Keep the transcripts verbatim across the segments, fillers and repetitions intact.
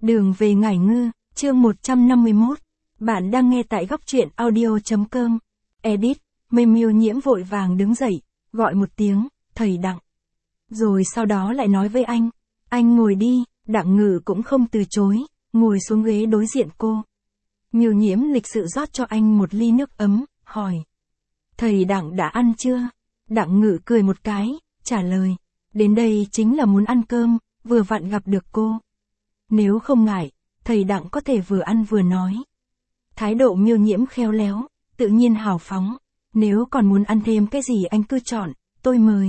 Đường về Ngải Ngư, chương một trăm năm mươi mốt. Bạn đang nghe tại góc truyện audio chấm com. Edit, Mây Miêu Nhiễm vội vàng đứng dậy, gọi một tiếng, thầy Đặng. Rồi sau đó lại nói với anh, anh ngồi đi, Đặng Ngự cũng không từ chối, ngồi xuống ghế đối diện cô. Miêu Nhiễm lịch sự rót cho anh một ly nước ấm, hỏi. Thầy Đặng đã ăn chưa? Đặng Ngự cười một cái, trả lời. Đến đây chính là muốn ăn cơm, vừa vặn gặp được cô. Nếu không ngại, thầy Đặng có thể vừa ăn vừa nói. Thái độ Miêu Nhiễm khéo léo, tự nhiên hào phóng. Nếu còn muốn ăn thêm cái gì anh cứ chọn, tôi mời.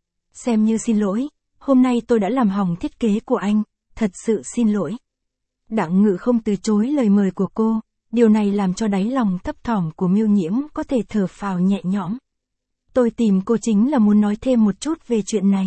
Xem như xin lỗi, hôm nay tôi đã làm hỏng thiết kế của anh, thật sự xin lỗi. Đặng Ngự không từ chối lời mời của cô, điều này làm cho đáy lòng thấp thỏm của Miêu Nhiễm có thể thở phào nhẹ nhõm. Tôi tìm cô chính là muốn nói thêm một chút về chuyện này.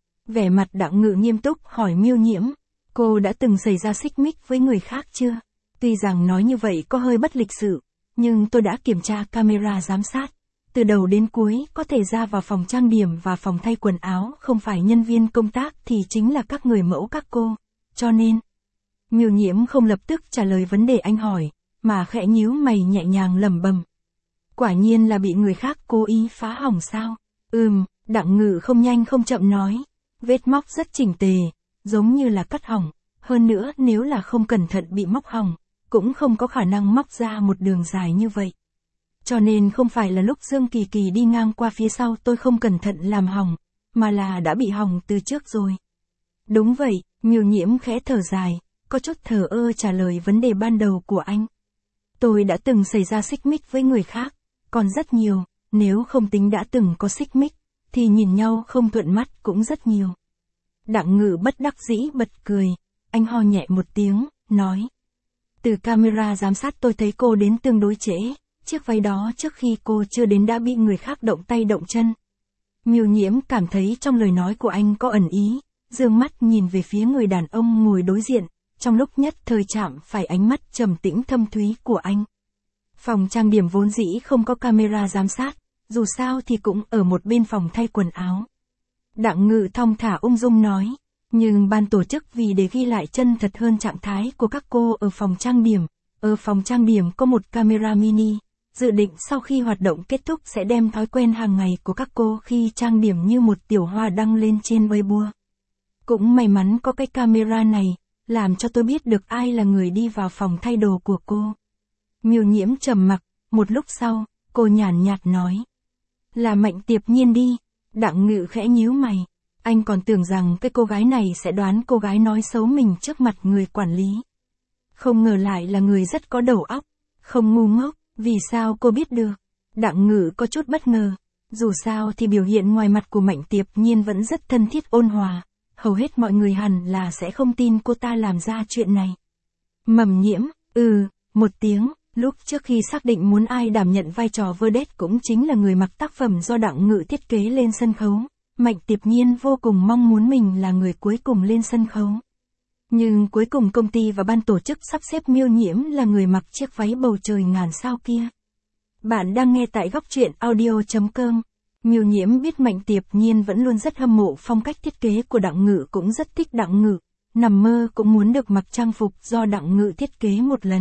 Vẻ mặt Đặng Ngự nghiêm túc hỏi Miêu Nhiễm, cô đã từng xảy ra xích mích với người khác chưa? Tuy rằng nói như vậy có hơi bất lịch sự, nhưng tôi đã kiểm tra camera giám sát. Từ đầu đến cuối có thể ra vào phòng trang điểm và phòng thay quần áo không phải nhân viên công tác thì chính là các người mẫu các cô. Cho nên, Miêu Nhiễm không lập tức trả lời vấn đề anh hỏi, mà khẽ nhíu mày nhẹ nhàng lẩm bẩm. Quả nhiên là bị người khác cố ý phá hỏng sao? Ừm, Đặng Ngự không nhanh không chậm nói. Vết móc rất chỉnh tề, giống như là cắt hỏng. Hơn nữa nếu là không cẩn thận bị móc hỏng, cũng không có khả năng móc ra một đường dài như vậy. Cho nên không phải là lúc Dương Kỳ Kỳ đi ngang qua phía sau tôi không cẩn thận làm hỏng, mà là đã bị hỏng từ trước rồi. Đúng vậy, Miêu Nhiễm khẽ thở dài, có chút thờ ơ trả lời vấn đề ban đầu của anh. Tôi đã từng xảy ra xích mích với người khác, còn rất nhiều, nếu không tính đã từng có xích mích, thì nhìn nhau không thuận mắt cũng rất nhiều. Đặng Ngự bất đắc dĩ bật cười, anh ho nhẹ một tiếng, nói. Từ camera giám sát tôi thấy cô đến tương đối trễ, chiếc váy đó trước khi cô chưa đến đã bị người khác động tay động chân. Miêu Nhiễm cảm thấy trong lời nói của anh có ẩn ý, dương mắt nhìn về phía người đàn ông ngồi đối diện, trong lúc nhất thời chạm phải ánh mắt trầm tĩnh thâm thúy của anh. Phòng trang điểm vốn dĩ không có camera giám sát, dù sao thì cũng ở một bên phòng thay quần áo. Đặng Ngự thong thả ung dung nói, nhưng ban tổ chức vì để ghi lại chân thật hơn trạng thái của các cô ở phòng trang điểm, ở phòng trang điểm có một camera mini, dự định sau khi hoạt động kết thúc sẽ đem thói quen hàng ngày của các cô khi trang điểm như một tiểu hoa đăng lên trên Weibo. Cũng may mắn có cái camera này, làm cho tôi biết được ai là người đi vào phòng thay đồ của cô. Miêu Nhiễm trầm mặc, một lúc sau, cô nhàn nhạt nói. Là Mạnh Tiệp Nhiên đi. Đặng Ngự khẽ nhíu mày. Anh còn tưởng rằng cái cô gái này sẽ đoán cô gái nói xấu mình trước mặt người quản lý. Không ngờ lại là người rất có đầu óc, không ngu ngốc, vì sao cô biết được? Đặng Ngự có chút bất ngờ. Dù sao thì biểu hiện ngoài mặt của Mạnh Tiệp Nhiên vẫn rất thân thiết ôn hòa. Hầu hết mọi người hẳn là sẽ không tin cô ta làm ra chuyện này. Mầm Nhiễm, ừ, một tiếng. Lúc trước khi xác định muốn ai đảm nhận vai trò vedette cũng chính là người mặc tác phẩm do Đặng Ngự thiết kế lên sân khấu, Mạnh Tiệp Nhiên vô cùng mong muốn mình là người cuối cùng lên sân khấu. Nhưng cuối cùng công ty và ban tổ chức sắp xếp Miêu Nhiễm là người mặc chiếc váy bầu trời ngàn sao kia. Bạn đang nghe tại góc truyện audio chấm com. Miêu Nhiễm biết Mạnh Tiệp Nhiên vẫn luôn rất hâm mộ phong cách thiết kế của Đặng Ngự, cũng rất thích Đặng Ngự, nằm mơ cũng muốn được mặc trang phục do Đặng Ngự thiết kế một lần.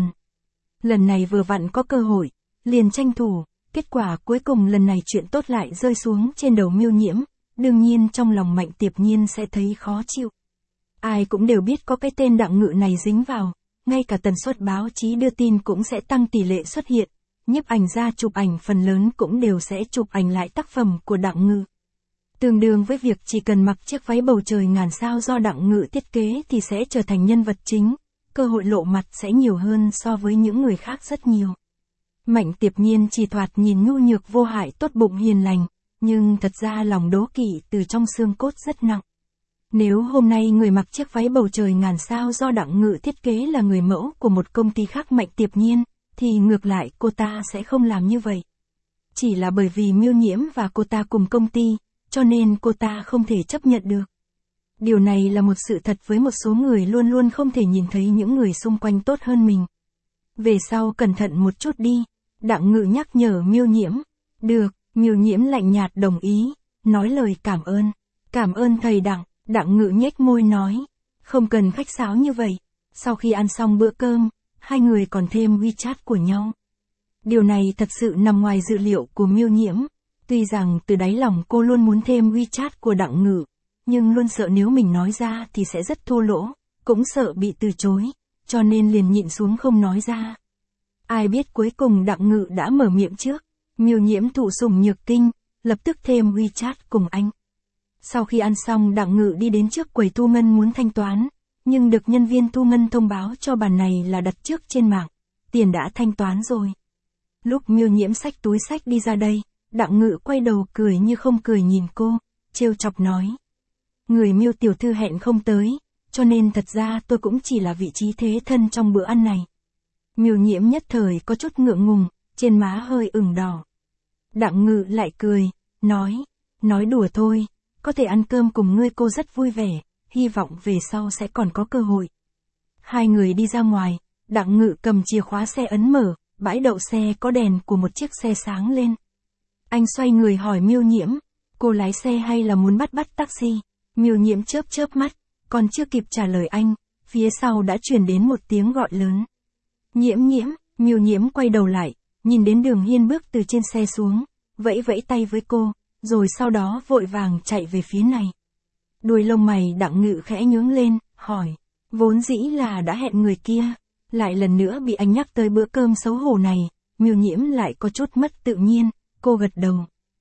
Lần này vừa vặn có cơ hội, liền tranh thủ, kết quả cuối cùng lần này chuyện tốt lại rơi xuống trên đầu Miêu Nhiễm, đương nhiên trong lòng Mạnh Tiệp Nhiên sẽ thấy khó chịu. Ai cũng đều biết có cái tên Đặng Ngự này dính vào, ngay cả tần suất báo chí đưa tin cũng sẽ tăng tỷ lệ xuất hiện, nhiếp ảnh gia chụp ảnh phần lớn cũng đều sẽ chụp ảnh lại tác phẩm của Đặng Ngự. Tương đương với việc chỉ cần mặc chiếc váy bầu trời ngàn sao do Đặng Ngự thiết kế thì sẽ trở thành nhân vật chính. Cơ hội lộ mặt sẽ nhiều hơn so với những người khác rất nhiều. Mạnh Tiệp Nhiên chỉ thoạt nhìn nhu nhược vô hại tốt bụng hiền lành, nhưng thật ra lòng đố kỵ từ trong xương cốt rất nặng. Nếu hôm nay người mặc chiếc váy bầu trời ngàn sao do Đặng Ngự thiết kế là người mẫu của một công ty khác Mạnh Tiệp Nhiên, thì ngược lại cô ta sẽ không làm như vậy. Chỉ là bởi vì Miêu Nhiễm và cô ta cùng công ty, cho nên cô ta không thể chấp nhận được. Điều này là một sự thật với một số người luôn luôn không thể nhìn thấy những người xung quanh tốt hơn mình. Về sau cẩn thận một chút đi, Đặng Ngự nhắc nhở Miêu Nhiễm. Được, Miêu Nhiễm lạnh nhạt đồng ý, nói lời cảm ơn. Cảm ơn thầy Đặng, Đặng Ngự nhếch môi nói. Không cần khách sáo như vậy. Sau khi ăn xong bữa cơm, hai người còn thêm WeChat của nhau. Điều này thật sự nằm ngoài dự liệu của Miêu Nhiễm. Tuy rằng từ đáy lòng cô luôn muốn thêm WeChat của Đặng Ngự, nhưng luôn sợ nếu mình nói ra thì sẽ rất thô lỗ, cũng sợ bị từ chối, cho nên liền nhịn xuống không nói ra. Ai biết cuối cùng Đặng Ngự đã mở miệng trước. Miêu Nhiễm thụ sủng nhược kinh, lập tức thêm WeChat cùng anh. Sau khi ăn xong Đặng Ngự đi đến trước quầy thu ngân muốn thanh toán, nhưng được nhân viên thu ngân thông báo cho bàn này là đặt trước trên mạng, tiền đã thanh toán rồi. Lúc Miêu Nhiễm xách túi xách đi ra đây, Đặng Ngự quay đầu cười như không cười nhìn cô, trêu chọc nói. Người Miêu tiểu thư hẹn không tới, cho nên thật ra tôi cũng chỉ là vị trí thế thân trong bữa ăn này. Miêu Nhiễm nhất thời có chút ngượng ngùng, trên má hơi ửng đỏ. Đặng Ngự lại cười, nói, nói đùa thôi, có thể ăn cơm cùng ngươi cô rất vui vẻ, hy vọng về sau sẽ còn có cơ hội. Hai người đi ra ngoài, Đặng Ngự cầm chìa khóa xe ấn mở, bãi đậu xe có đèn của một chiếc xe sáng lên. Anh xoay người hỏi Miêu Nhiễm, cô lái xe hay là muốn bắt bắt taxi? Miêu Nhiễm chớp chớp mắt, còn chưa kịp trả lời anh, phía sau đã truyền đến một tiếng gọi lớn. Nhiễm Nhiễm, Miêu Nhiễm quay đầu lại, nhìn đến Đường Hiên bước từ trên xe xuống, vẫy vẫy tay với cô, rồi sau đó vội vàng chạy về phía này. Đuôi lông mày Đặng Ngự khẽ nhướng lên, hỏi, vốn dĩ là đã hẹn người kia, lại lần nữa bị anh nhắc tới bữa cơm xấu hổ này, Miêu Nhiễm lại có chút mất tự nhiên, cô gật đầu.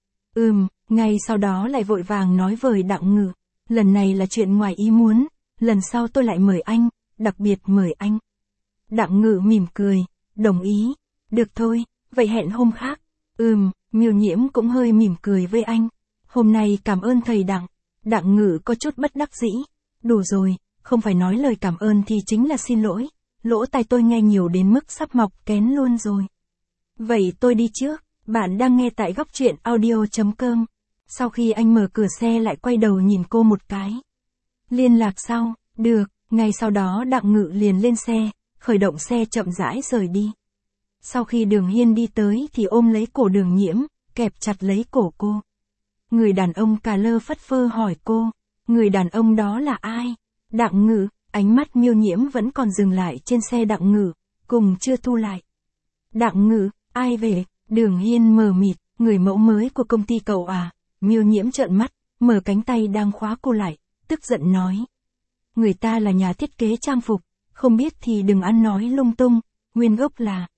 Ừm, ngay sau đó lại vội vàng nói với Đặng Ngự, lần này là chuyện ngoài ý muốn, lần sau tôi lại mời anh, đặc biệt mời anh. Đặng Ngự mỉm cười, đồng ý, được thôi, vậy hẹn hôm khác. Ừm, Miêu Nhiễm cũng hơi mỉm cười với anh, hôm nay cảm ơn thầy Đặng. Đặng Ngự có chút bất đắc dĩ, đủ rồi, không phải nói lời cảm ơn thì chính là xin lỗi, lỗ tai tôi nghe nhiều đến mức sắp mọc kén luôn rồi. Vậy tôi đi trước, bạn đang nghe tại góc truyện audio chấm com. Sau khi anh mở cửa xe lại quay đầu nhìn cô một cái. Liên lạc sau, được, ngay sau đó Đặng Ngự liền lên xe, khởi động xe chậm rãi rời đi. Sau khi Đường Hiên đi tới thì ôm lấy cổ Đường Nhiễm, kẹp chặt lấy cổ cô. Người đàn ông cà lơ phất phơ hỏi cô, người đàn ông đó là ai? Đặng Ngự, ánh mắt Miêu Nhiễm vẫn còn dừng lại trên xe Đặng Ngự, cùng chưa thu lại. Đặng Ngự, ai về? Đường Hiên mờ mịt, người mẫu mới của công ty cậu à? Miêu Nhiễm trợn mắt, mở cánh tay đang khóa cô lại, tức giận nói. Người ta là nhà thiết kế trang phục, không biết thì đừng ăn nói lung tung, nguyên gốc là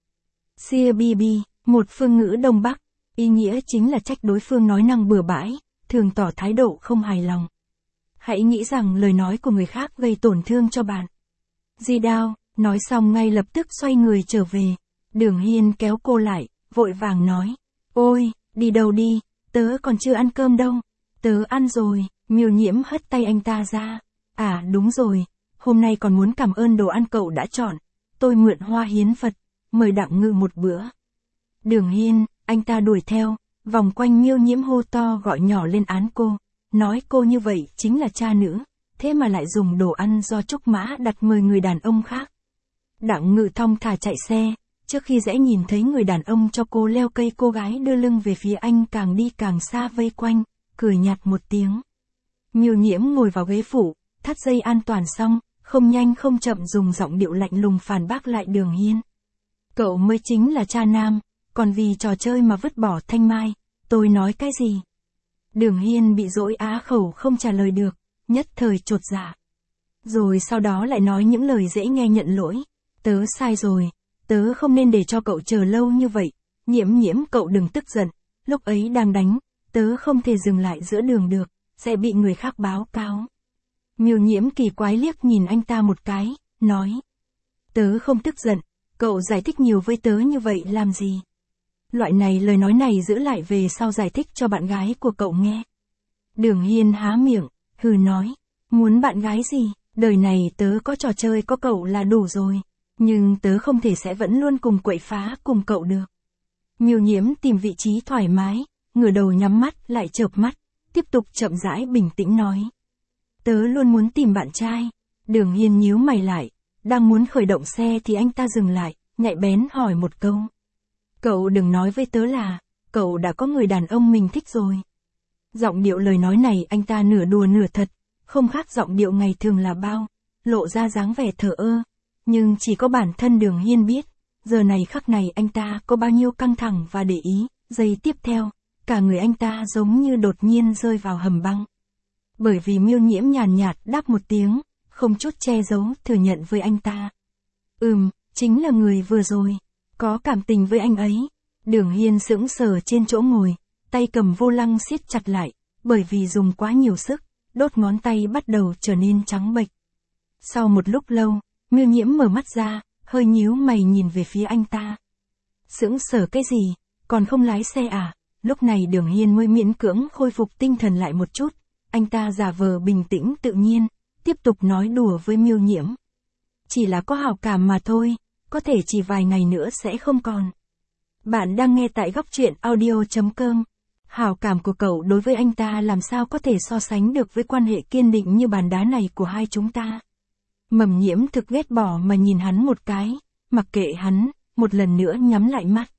xê bê bê, một phương ngữ Đông Bắc, ý nghĩa chính là trách đối phương nói năng bừa bãi, thường tỏ thái độ không hài lòng. Hãy nghĩ rằng lời nói của người khác gây tổn thương cho bạn. Di Đao, nói xong ngay lập tức xoay người trở về. Đường Hiên kéo cô lại, vội vàng nói. Ôi, đi đâu đi, tớ còn chưa ăn cơm đâu. Tớ ăn rồi, Miêu Nhiễm hất tay anh ta ra. À đúng rồi, hôm nay còn muốn cảm ơn đồ ăn cậu đã chọn. Tôi mượn hoa hiến Phật, mời Đặng Ngự một bữa. Đường Hiên, anh ta đuổi theo, vòng quanh Miêu Nhiễm hô to gọi nhỏ lên án cô. Nói cô như vậy chính là cha nữ, thế mà lại dùng đồ ăn do Trúc Mã đặt mời người đàn ông khác. Đặng Ngự thong thả chạy xe, trước khi dễ nhìn thấy người đàn ông cho cô leo cây, cô gái đưa lưng về phía anh càng đi càng xa vây quanh, cười nhạt một tiếng. Miêu Nhiễm ngồi vào ghế phụ, thắt dây an toàn xong, không nhanh không chậm dùng giọng điệu lạnh lùng phản bác lại Đường Hiên. Cậu mới chính là cha nam, còn vì trò chơi mà vứt bỏ Thanh Mai, tôi nói cái gì? Đường Hiên bị dỗi á khẩu không trả lời được, nhất thời chột dạ. Rồi sau đó lại nói những lời dễ nghe nhận lỗi. Tớ sai rồi, tớ không nên để cho cậu chờ lâu như vậy. Nhiễm Nhiễm, cậu đừng tức giận, lúc ấy đang đánh, tớ không thể dừng lại giữa đường được, sẽ bị người khác báo cáo. Miêu Nhiễm kỳ quái liếc nhìn anh ta một cái, nói. Tớ không tức giận, cậu giải thích nhiều với tớ như vậy làm gì? Loại này lời nói này giữ lại về sau giải thích cho bạn gái của cậu nghe. Đường Hiên há miệng, hừ nói, muốn bạn gái gì, đời này tớ có trò chơi có cậu là đủ rồi, nhưng tớ không thể sẽ vẫn luôn cùng quậy phá cùng cậu được. Miêu Nhiễm tìm vị trí thoải mái, ngửa đầu nhắm mắt lại chợp mắt, tiếp tục chậm rãi bình tĩnh nói. Tớ luôn muốn tìm bạn trai. Đường Hiên nhíu mày lại, đang muốn khởi động xe thì anh ta dừng lại, nhạy bén hỏi một câu. Cậu đừng nói với tớ là, cậu đã có người đàn ông mình thích rồi. Giọng điệu lời nói này anh ta nửa đùa nửa thật, không khác giọng điệu ngày thường là bao, lộ ra dáng vẻ thờ ơ. Nhưng chỉ có bản thân Đường Hiên biết, giờ này khắc này anh ta có bao nhiêu căng thẳng và để ý. Giây tiếp theo, cả người anh ta giống như đột nhiên rơi vào hầm băng. Bởi vì Miêu Nhiễm nhàn nhạt đáp một tiếng, không chút che giấu thừa nhận với anh ta. Ừm, chính là người vừa rồi, có cảm tình với anh ấy. Đường Hiên sững sờ trên chỗ ngồi, tay cầm vô lăng siết chặt lại, bởi vì dùng quá nhiều sức, đốt ngón tay bắt đầu trở nên trắng bệch. Sau một lúc lâu, Miêu Nhiễm mở mắt ra, hơi nhíu mày nhìn về phía anh ta. Sững sờ cái gì, còn không lái xe à? Lúc này Đường Hiên mới miễn cưỡng khôi phục tinh thần lại một chút, anh ta giả vờ bình tĩnh tự nhiên, tiếp tục nói đùa với Miêu Nhiễm. Chỉ là có hảo cảm mà thôi, có thể chỉ vài ngày nữa sẽ không còn. Bạn đang nghe tại góc truyện audio chấm com. Hảo cảm của cậu đối với anh ta làm sao có thể so sánh được với quan hệ kiên định như bàn đá này của hai chúng ta. Mầm Nhiễm thực ghét bỏ mà nhìn hắn một cái, mặc kệ hắn, một lần nữa nhắm lại mắt.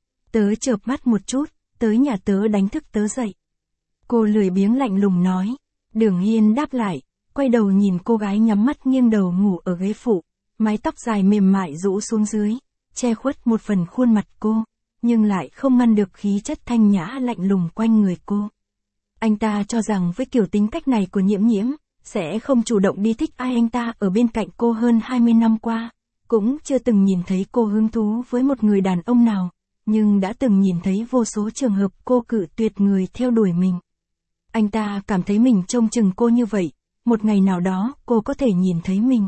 Tớ chợp mắt một chút, tới nhà tớ đánh thức tớ dậy. Cô lười biếng lạnh lùng nói. Đường Hiên đáp lại, quay đầu nhìn cô gái nhắm mắt nghiêng đầu ngủ ở ghế phụ, mái tóc dài mềm mại rũ xuống dưới, che khuất một phần khuôn mặt cô, nhưng lại không ngăn được khí chất thanh nhã lạnh lùng quanh người cô. Anh ta cho rằng với kiểu tính cách này của Nhiễm Nhiễm, sẽ không chủ động đi thích ai. Anh ta ở bên cạnh cô hơn hai mươi năm qua, cũng chưa từng nhìn thấy cô hứng thú với một người đàn ông nào, nhưng đã từng nhìn thấy vô số trường hợp cô cự tuyệt người theo đuổi mình. Anh ta cảm thấy mình trông chừng cô như vậy, một ngày nào đó cô có thể nhìn thấy mình.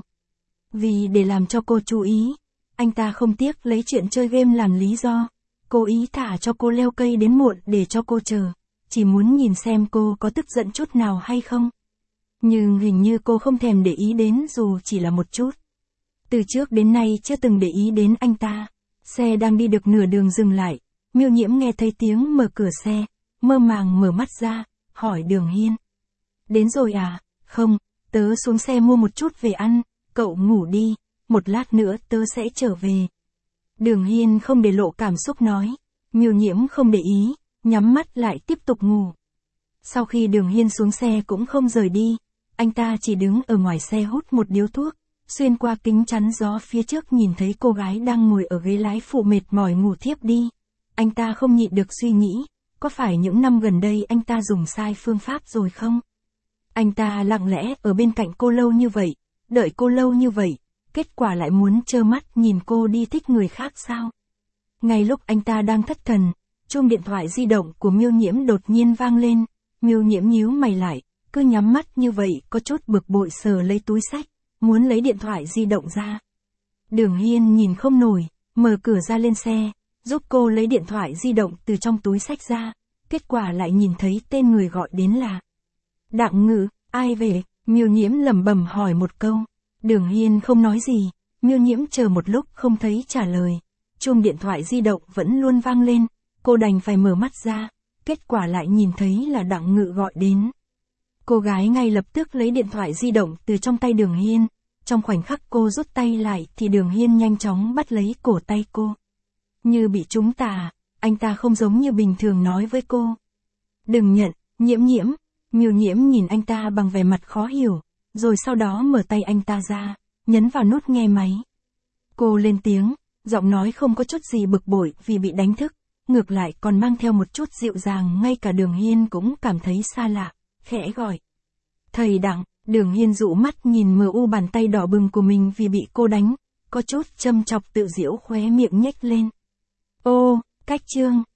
Vì để làm cho cô chú ý, anh ta không tiếc lấy chuyện chơi game làm lý do, cố ý thả cho cô leo cây đến muộn để cho cô chờ, chỉ muốn nhìn xem cô có tức giận chút nào hay không. Nhưng hình như cô không thèm để ý đến dù chỉ là một chút. Từ trước đến nay chưa từng để ý đến anh ta. Xe đang đi được nửa đường dừng lại, Miêu Nhiễm nghe thấy tiếng mở cửa xe, mơ màng mở mắt ra, hỏi Đường Hiên. Đến rồi à? Không, tớ xuống xe mua một chút về ăn, cậu ngủ đi, một lát nữa tớ sẽ trở về. Đường Hiên không để lộ cảm xúc nói, Miêu Nhiễm không để ý, nhắm mắt lại tiếp tục ngủ. Sau khi Đường Hiên xuống xe cũng không rời đi, anh ta chỉ đứng ở ngoài xe hút một điếu thuốc, xuyên qua kính chắn gió phía trước nhìn thấy cô gái đang ngồi ở ghế lái phụ mệt mỏi ngủ thiếp đi. Anh ta không nhịn được suy nghĩ, có phải những năm gần đây anh ta dùng sai phương pháp rồi không? Anh ta lặng lẽ ở bên cạnh cô lâu như vậy, đợi cô lâu như vậy, kết quả lại muốn trơ mắt nhìn cô đi thích người khác sao? Ngay lúc anh ta đang thất thần, chuông điện thoại di động của Miêu Nhiễm đột nhiên vang lên, Miêu Nhiễm nhíu mày lại, cứ nhắm mắt như vậy có chút bực bội sờ lấy túi xách, muốn lấy điện thoại di động ra. Đường Hiên nhìn không nổi, mở cửa ra lên xe, giúp cô lấy điện thoại di động từ trong túi xách ra, kết quả lại nhìn thấy tên người gọi đến là Đặng Ngự. Ai về? Miêu Nhiễm lẩm bẩm hỏi một câu. Đường Hiên không nói gì, Miêu Nhiễm chờ một lúc không thấy trả lời. Chuông điện thoại di động vẫn luôn vang lên, cô đành phải mở mắt ra, kết quả lại nhìn thấy là Đặng Ngự gọi đến. Cô gái ngay lập tức lấy điện thoại di động từ trong tay Đường Hiên, trong khoảnh khắc cô rút tay lại thì Đường Hiên nhanh chóng bắt lấy cổ tay cô. Như bị trúng tà, anh ta không giống như bình thường nói với cô. Đừng nhận, Nhiễm Nhiễm. Miêu Nhiễm nhìn anh ta bằng vẻ mặt khó hiểu, rồi sau đó mở tay anh ta ra, nhấn vào nút nghe máy. Cô lên tiếng, giọng nói không có chút gì bực bội vì bị đánh thức, ngược lại còn mang theo một chút dịu dàng, ngay cả Đường Hiên cũng cảm thấy xa lạ, khẽ gọi. Thầy Đặng. Đường Hiên dụ mắt nhìn mờ u bàn tay đỏ bừng của mình vì bị cô đánh, có chút châm chọc tự giễu khóe miệng nhếch lên. Ô, cách chương.